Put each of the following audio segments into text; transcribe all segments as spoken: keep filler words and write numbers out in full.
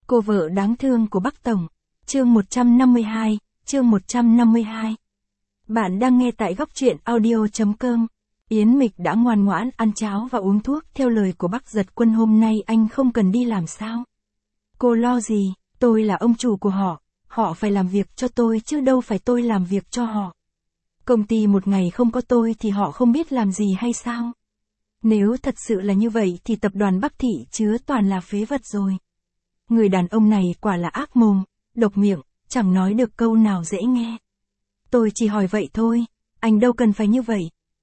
Cô vợ đáng thương của Bắc Tổng. Chương một trăm năm mươi hai, chương một trăm năm mươi hai. Bạn đang nghe tại góc truyện audio chấm com. Yến Mịch đã ngoan ngoãn ăn cháo và uống thuốc theo lời của Bắc Giật Quân, hôm nay anh không cần đi làm sao? Cô lo gì, tôi là ông chủ của họ, họ phải làm việc cho tôi chứ đâu phải tôi làm việc cho họ. Công ty một ngày không có tôi thì họ không biết làm gì hay sao? Nếu thật sự là như vậy thì tập đoàn Bắc Thị chứa toàn là phế vật rồi. Người đàn ông này quả là ác mồm, độc miệng, chẳng nói được câu nào dễ nghe. Tôi chỉ hỏi vậy thôi, anh đâu cần phải như vậy.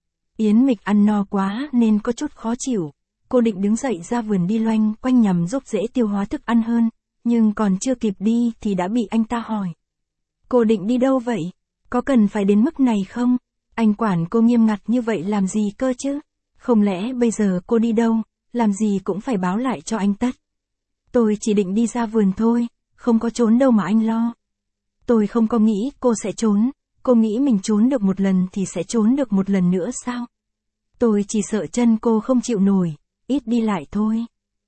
Yến Mịch ăn no quá nên có chút khó chịu. Cô định đứng dậy ra vườn đi loanh quanh nhằm giúp dễ tiêu hóa thức ăn hơn, nhưng còn chưa kịp đi thì đã bị anh ta hỏi. Cô định đi đâu vậy? Có cần phải đến mức này không? Anh quản cô nghiêm ngặt như vậy làm gì cơ chứ? Không lẽ bây giờ cô đi đâu, làm gì cũng phải báo lại cho anh tất? Tôi chỉ định đi ra vườn thôi, không có trốn đâu mà anh lo. Tôi không có nghĩ cô sẽ trốn, cô nghĩ mình trốn được một lần thì sẽ trốn được một lần nữa sao? Tôi chỉ sợ chân cô không chịu nổi, ít đi lại thôi.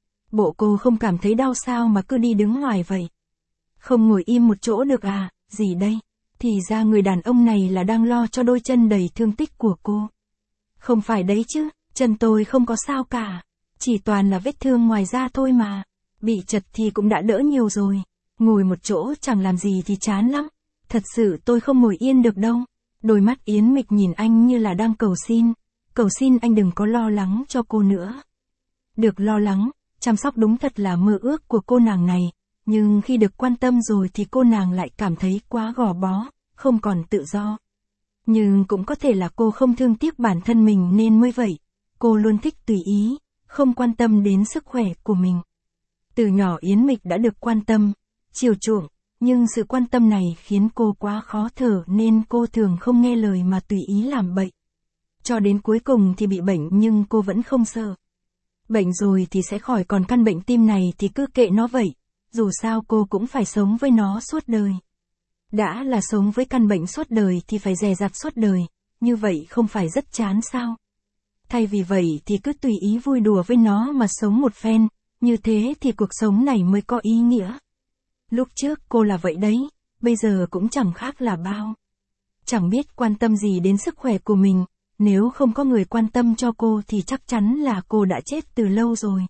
Bộ cô không cảm thấy đau sao mà cứ đi đứng ngoài vậy? Không ngồi im một chỗ được à, gì đây? Thì ra người đàn ông này là đang lo cho đôi chân đầy thương tích của cô. Không phải đấy chứ, chân tôi không có sao cả, chỉ toàn là vết thương ngoài da thôi mà. Bị chật thì cũng đã đỡ nhiều rồi, ngồi một chỗ chẳng làm gì thì chán lắm. Thật sự tôi không ngồi yên được đâu. Đôi mắt Yến Mịch nhìn anh như là đang cầu xin, cầu xin anh đừng có lo lắng cho cô nữa. Được lo lắng, chăm sóc đúng thật là mơ ước của cô nàng này, nhưng khi được quan tâm rồi thì cô nàng lại cảm thấy quá gò bó, không còn tự do. Nhưng cũng có thể là cô không thương tiếc bản thân mình nên mới vậy, cô luôn thích tùy ý, không quan tâm đến sức khỏe của mình. Từ nhỏ Yến Mịch đã được quan tâm, chiều chuộng, nhưng sự quan tâm này khiến cô quá khó thở nên cô thường không nghe lời mà tùy ý làm bậy. Cho đến cuối cùng thì bị bệnh nhưng cô vẫn không sợ. Bệnh rồi thì sẽ khỏi, còn căn bệnh tim này thì cứ kệ nó vậy, dù sao cô cũng phải sống với nó suốt đời. Đã là sống với căn bệnh suốt đời thì phải dè dặt suốt đời, như vậy không phải rất chán sao? Thay vì vậy thì cứ tùy ý vui đùa với nó mà sống một phen, như thế thì cuộc sống này mới có ý nghĩa. Lúc trước cô là vậy đấy, bây giờ cũng chẳng khác là bao. Chẳng biết quan tâm gì đến sức khỏe của mình, nếu không có người quan tâm cho cô thì chắc chắn là cô đã chết từ lâu rồi.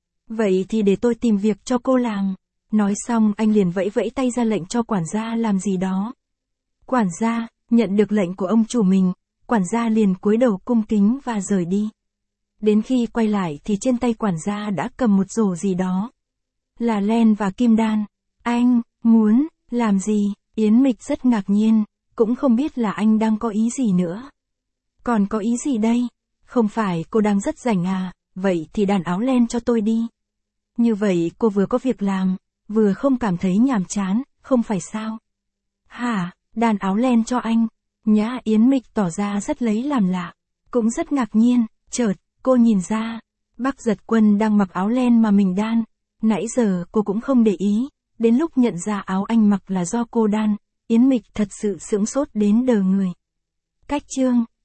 Vậy thì để tôi tìm việc cho cô làm. Nói xong anh liền vẫy vẫy tay ra lệnh cho quản gia làm gì đó. Quản gia, nhận được lệnh của ông chủ mình, quản gia liền cúi đầu cung kính và rời đi. Đến khi quay lại thì trên tay quản gia đã cầm một rổ gì đó. Là len và kim đan. Anh, muốn, làm gì? Yến Mịch rất ngạc nhiên, cũng không biết là anh đang có ý gì nữa. Còn có ý gì đây? Không phải cô đang rất rảnh à, vậy thì đàn áo len cho tôi đi. Như vậy cô vừa có việc làm, vừa không cảm thấy nhàm chán, không phải sao? Hả, đàn áo len cho anh? Nhã Yến Mịch tỏ ra rất lấy làm lạ, cũng rất ngạc nhiên, chợt, cô nhìn ra, Bắc Giật Quân đang mặc áo len mà mình đan. Nãy giờ cô cũng không để ý, đến lúc nhận ra áo anh mặc là do cô đan, Yến Mịch thật sự sửng sốt đến đờ người. Cách chương